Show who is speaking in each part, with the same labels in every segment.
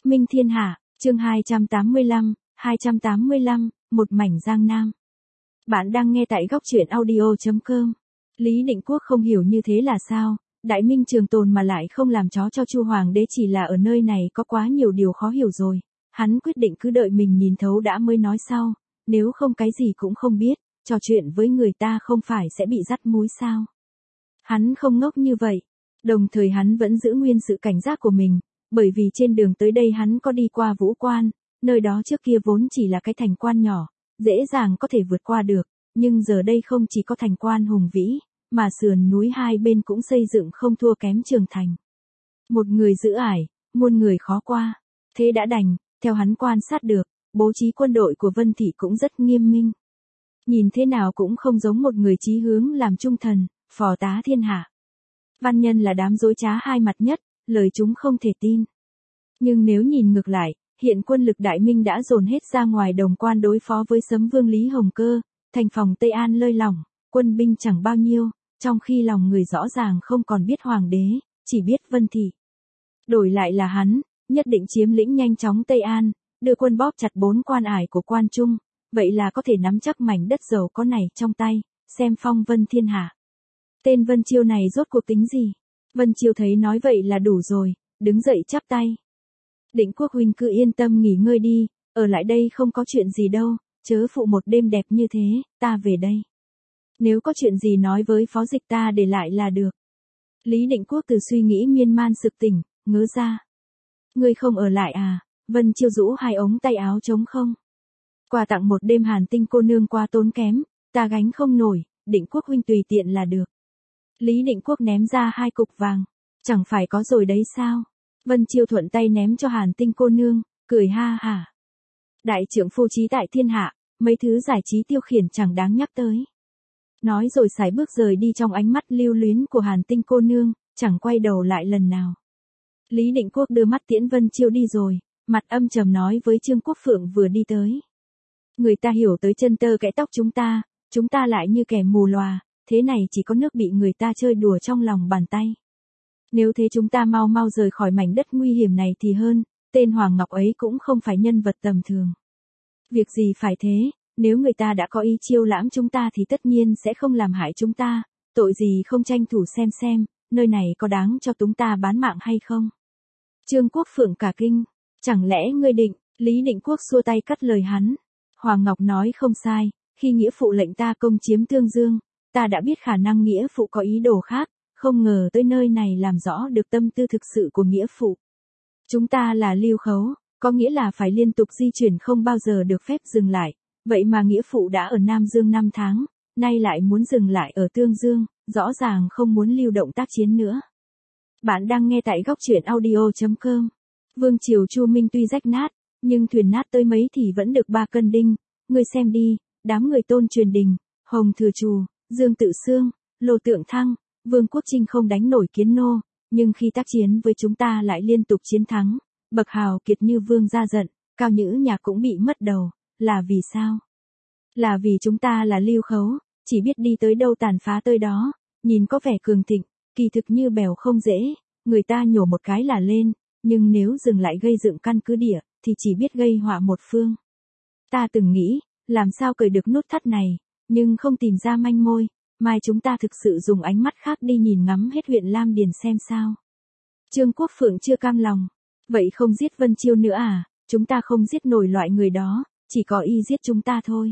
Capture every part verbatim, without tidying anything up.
Speaker 1: Minh thiên hạ, chương hai trăm tám mươi lăm, hai trăm tám mươi lăm, một mảnh Giang Nam. Bạn đang nghe tại góc truyện audio chấm com. Lý Định Quốc không hiểu như thế là sao, Đại Minh trường tồn mà lại không làm chó cho Chu Hoàng đế, chỉ là ở nơi này có quá nhiều điều khó hiểu rồi. Hắn quyết định cứ đợi mình nhìn thấu đã mới nói sau, nếu không cái gì cũng không biết, trò chuyện với người ta không phải sẽ bị dắt múi sao. Hắn không ngốc như vậy, đồng thời hắn vẫn giữ nguyên sự cảnh giác của mình, bởi vì trên đường tới đây hắn có đi qua Vũ Quan, nơi đó trước kia vốn chỉ là cái thành quan nhỏ, dễ dàng có thể vượt qua được, nhưng giờ đây không chỉ có thành quan hùng vĩ, mà sườn núi hai bên cũng xây dựng không thua kém Trường Thành. Một người giữ ải, muôn người khó qua, thế đã đành, theo hắn quan sát được, bố trí quân đội của Vân Thị cũng rất nghiêm minh. Nhìn thế nào cũng không giống một người chí hướng làm trung thần, phò tá thiên hạ. Văn nhân là đám dối trá hai mặt nhất, lời chúng không thể tin. Nhưng nếu nhìn ngược lại, hiện quân lực Đại Minh đã dồn hết ra ngoài Đồng Quan đối phó với Sấm Vương Lý Hồng Cơ, thành phòng Tây An lơi lỏng, quân binh chẳng bao nhiêu, trong khi lòng người rõ ràng không còn biết Hoàng đế, chỉ biết Vân Thị. Đổi lại là hắn, nhất định chiếm lĩnh nhanh chóng Tây An, đưa quân bóp chặt bốn quan ải của Quan Trung, vậy là có thể nắm chắc mảnh đất giàu có này trong tay, xem phong vân thiên hạ. Tên Vân Chiêu này rốt cuộc tính gì? Vân Chiêu thấy nói vậy là đủ rồi, đứng dậy chắp tay. Định Quốc huynh cứ yên tâm nghỉ ngơi đi, ở lại đây không có chuyện gì đâu, chớ phụ một đêm đẹp như thế, ta về đây. Nếu có chuyện gì nói với phó dịch ta để lại là được. Lý Định Quốc từ suy nghĩ miên man sực tỉnh, ngớ ra. Ngươi không ở lại à? Vân Chiêu rũ hai ống tay áo trống không. Quà tặng một đêm Hàn Tinh cô nương qua tốn kém, ta gánh không nổi, Định Quốc huynh tùy tiện là được. Lý Định Quốc ném ra hai cục vàng, chẳng phải có rồi đấy sao? Vân Chiêu thuận tay ném cho Hàn Tinh cô nương, cười ha hả. Đại trưởng phu trí tại thiên hạ, mấy thứ giải trí tiêu khiển chẳng đáng nhắc tới. Nói rồi sải bước rời đi trong ánh mắt lưu luyến của Hàn Tinh cô nương, chẳng quay đầu lại lần nào. Lý Định Quốc đưa mắt tiễn Vân Chiêu đi rồi, mặt âm trầm nói với Trương Quốc Phượng vừa đi tới. Người ta hiểu tới chân tơ kẽ tóc chúng ta, chúng ta lại như kẻ mù lòa, thế này chỉ có nước bị người ta chơi đùa trong lòng bàn tay. Nếu thế chúng ta mau mau rời khỏi mảnh đất nguy hiểm này thì hơn, tên Hoàng Ngọc ấy cũng không phải nhân vật tầm thường. Việc gì phải thế, nếu người ta đã có ý chiêu lãm chúng ta thì tất nhiên sẽ không làm hại chúng ta, tội gì không tranh thủ xem xem, nơi này có đáng cho chúng ta bán mạng hay không. Trương Quốc Phượng cả kinh, chẳng lẽ ngươi định, Lý Định Quốc xua tay cắt lời hắn. Hoàng Ngọc nói không sai, khi nghĩa phụ lệnh ta công chiếm Tương Dương, ta đã biết khả năng nghĩa phụ có ý đồ khác, không ngờ tới nơi này làm rõ được tâm tư thực sự của nghĩa phụ. Chúng ta là lưu khấu, có nghĩa là phải liên tục di chuyển không bao giờ được phép dừng lại, vậy mà nghĩa phụ đã ở Nam Dương năm tháng, nay lại muốn dừng lại ở Tương Dương, rõ ràng không muốn lưu động tác chiến nữa. Bạn đang nghe tại góc truyện audio chấm com. Vương triều Chu Minh tuy rách nát, nhưng thuyền nát tới mấy thì vẫn được ba cân đinh, ngươi xem đi, đám người Tôn Truyền Đình, Hồng Thừa Trù, Dương Tự Xương, Lô Tượng Thăng, Vương Quốc Trinh không đánh nổi Kiến Nô, nhưng khi tác chiến với chúng ta lại liên tục chiến thắng, bậc hào kiệt như Vương ra giận, Cao Nhữ Nhạc cũng bị mất đầu, là vì sao? Là vì chúng ta là lưu khấu, chỉ biết đi tới đâu tàn phá tới đó, nhìn có vẻ cường thịnh, kỳ thực như bèo không dễ, người ta nhổ một cái là lên, nhưng nếu dừng lại gây dựng căn cứ địa, thì chỉ biết gây họa một phương. Ta từng nghĩ, làm sao cởi được nút thắt này, nhưng không tìm ra manh mối, mai chúng ta thực sự dùng ánh mắt khác đi nhìn ngắm hết huyện Lam Điền xem sao. Trương Quốc Phượng chưa cam lòng, vậy không giết Vân Chiêu nữa à, chúng ta không giết nổi loại người đó, chỉ có y giết chúng ta thôi.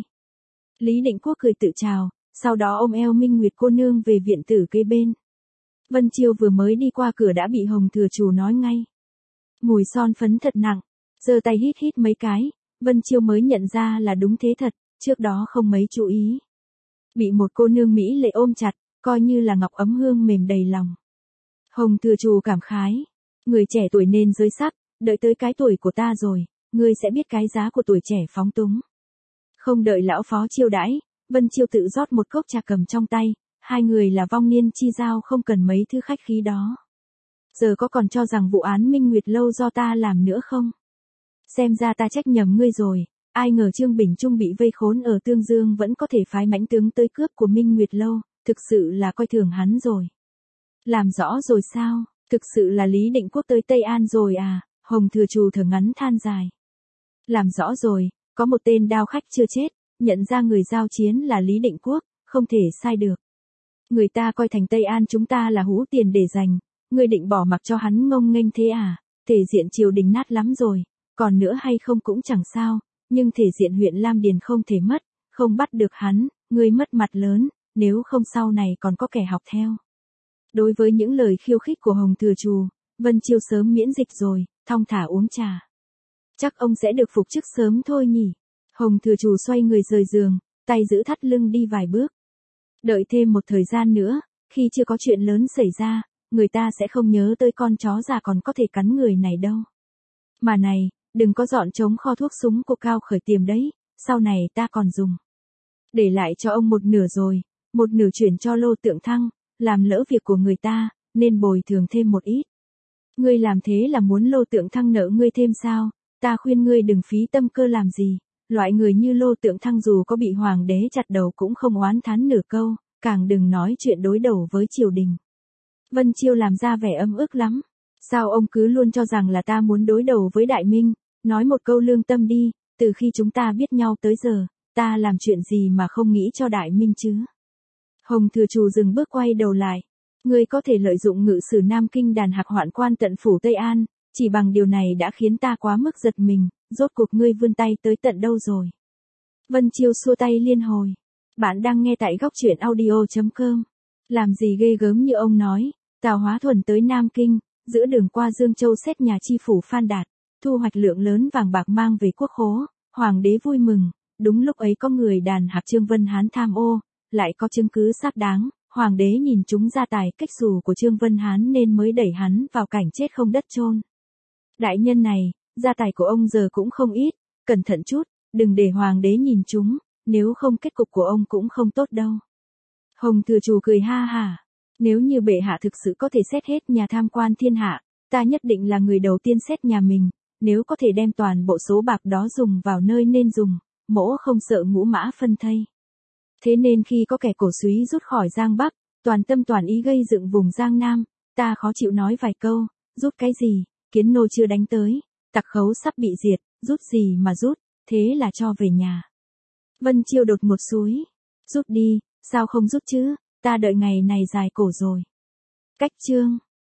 Speaker 1: Lý Định Quốc cười tự chào, sau đó ôm eo Minh Nguyệt cô nương về viện tử kế bên. Vân Chiêu vừa mới đi qua cửa đã bị Hồng Thừa Trù nói ngay. Mùi son phấn thật nặng, giơ tay hít hít mấy cái, Vân Chiêu mới nhận ra là đúng thế thật, trước đó không mấy chú ý. Bị một cô nương Mỹ lệ ôm chặt, coi như là ngọc ấm hương mềm đầy lòng. Hồng Thừa Trù cảm khái, người trẻ tuổi nên giới sắc, đợi tới cái tuổi của ta rồi, ngươi sẽ biết cái giá của tuổi trẻ phóng túng. Không đợi lão phó chiêu đãi, Vân Chiêu tự rót một cốc trà cầm trong tay, hai người là vong niên chi giao không cần mấy thứ khách khí đó. Giờ có còn cho rằng vụ án Minh Nguyệt Lâu do ta làm nữa không? Xem ra ta trách nhầm ngươi rồi, ai ngờ Trương Bình Trung bị vây khốn ở Tương Dương vẫn có thể phái mãnh tướng tới cướp của Minh Nguyệt Lâu, thực sự là coi thường hắn rồi. Làm rõ rồi sao, thực sự là Lý Định Quốc tới Tây An rồi à? Hồng Thừa Trù thở ngắn than dài. Làm rõ rồi, có một tên đao khách chưa chết, nhận ra người giao chiến là Lý Định Quốc, không thể sai được. Người ta coi thành Tây An chúng ta là hũ tiền để dành, ngươi định bỏ mặc cho hắn ngông nghênh thế à? Thể diện triều đình nát lắm rồi, còn nữa hay không cũng chẳng sao, nhưng thể diện huyện Lam Điền không thể mất, không bắt được hắn, ngươi mất mặt lớn, nếu không sau này còn có kẻ học theo. Đối với những lời khiêu khích của Hồng Thừa Trù, Vân Chiêu sớm miễn dịch rồi, thong thả uống trà. Chắc ông sẽ được phục chức sớm thôi nhỉ. Hồng Thừa Trù xoay người rời giường, tay giữ thắt lưng đi vài bước. Đợi thêm một thời gian nữa, khi chưa có chuyện lớn xảy ra, người ta sẽ không nhớ tới con chó già còn có thể cắn người này đâu. Mà này, đừng có dọn trống kho thuốc súng của Cao Khởi Tiềm đấy, sau này ta còn dùng. Để lại cho ông một nửa rồi, một nửa chuyển cho Lô Tượng Thăng, làm lỡ việc của người ta, nên bồi thường thêm một ít. Ngươi làm thế là muốn Lô Tượng Thăng nợ ngươi thêm sao? Ta khuyên ngươi đừng phí tâm cơ làm gì, loại người như Lô Tượng Thăng dù có bị hoàng đế chặt đầu cũng không oán thán nửa câu, càng đừng nói chuyện đối đầu với triều đình. Vân Chiêu làm ra vẻ âm ức lắm. Sao ông cứ luôn cho rằng là ta muốn đối đầu với Đại Minh, nói một câu lương tâm đi, từ khi chúng ta biết nhau tới giờ, ta làm chuyện gì mà không nghĩ cho Đại Minh chứ? Hồng Thừa Trù dừng bước quay đầu lại. Ngươi có thể lợi dụng ngự sử Nam Kinh đàn hạc hoạn quan tận phủ Tây An, chỉ bằng điều này đã khiến ta quá mức giật mình, rốt cuộc ngươi vươn tay tới tận đâu rồi? Vân Chiêu xua tay liên hồi. Bạn đang nghe tại góc truyện audio chấm com. Làm gì ghê gớm như ông nói, Tào Hóa Thuần tới Nam Kinh, giữa đường qua Dương Châu xét nhà chi phủ Phan Đạt, thu hoạch lượng lớn vàng bạc mang về quốc khố, hoàng đế vui mừng, đúng lúc ấy có người đàn hạc Trương Vân Hán tham ô, lại có chứng cứ xác đáng, hoàng đế nhìn chúng gia tài cách xù của Trương Vân Hán nên mới đẩy hắn vào cảnh chết không đất chôn. Đại nhân này, gia tài của ông giờ cũng không ít, cẩn thận chút, đừng để hoàng đế nhìn chúng, nếu không kết cục của ông cũng không tốt đâu. Hồng Thừa Trù cười ha hả, nếu như bệ hạ thực sự có thể xét hết nhà tham quan thiên hạ, ta nhất định là người đầu tiên xét nhà mình, nếu có thể đem toàn bộ số bạc đó dùng vào nơi nên dùng, mỗ không sợ ngũ mã phân thây. Thế nên khi có kẻ cổ súy rút khỏi Giang Bắc, toàn tâm toàn ý gây dựng vùng Giang Nam, ta khó chịu nói vài câu, rút cái gì, kiến nô chưa đánh tới, tặc khấu sắp bị diệt, rút gì mà rút, thế là cho về nhà. Vân Chiêu đột một suối, rút đi, sao không rút chứ, ta đợi ngày này dài cổ rồi. Cách chương